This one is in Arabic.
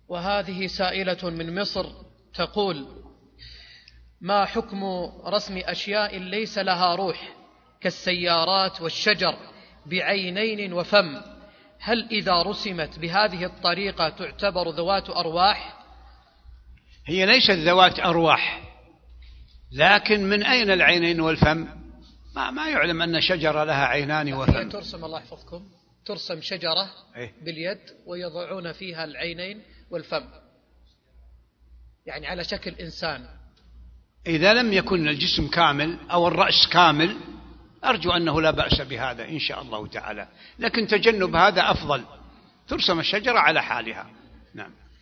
وهذه سائلة من مصر تقول: ما حكم رسم أشياء ليس لها روح كالسيارات والشجر بعينين وفم؟ هل إذا رسمت بهذه الطريقة تعتبر ذوات أرواح؟ هي ليست ذوات أرواح، لكن من أين العينين والفم؟ ما يعلم أن شجرة لها عينان وفم. هي ترسم، الله يحفظكم، ترسم شجرة باليد ويضعون فيها العينين والفم، يعني على شكل إنسان. إذا لم يكن الجسم كامل أو الرأس كامل أرجو أنه لا بأس بهذا إن شاء الله تعالى، لكن تجنب هذا أفضل. ترسم الشجرة على حالها. نعم.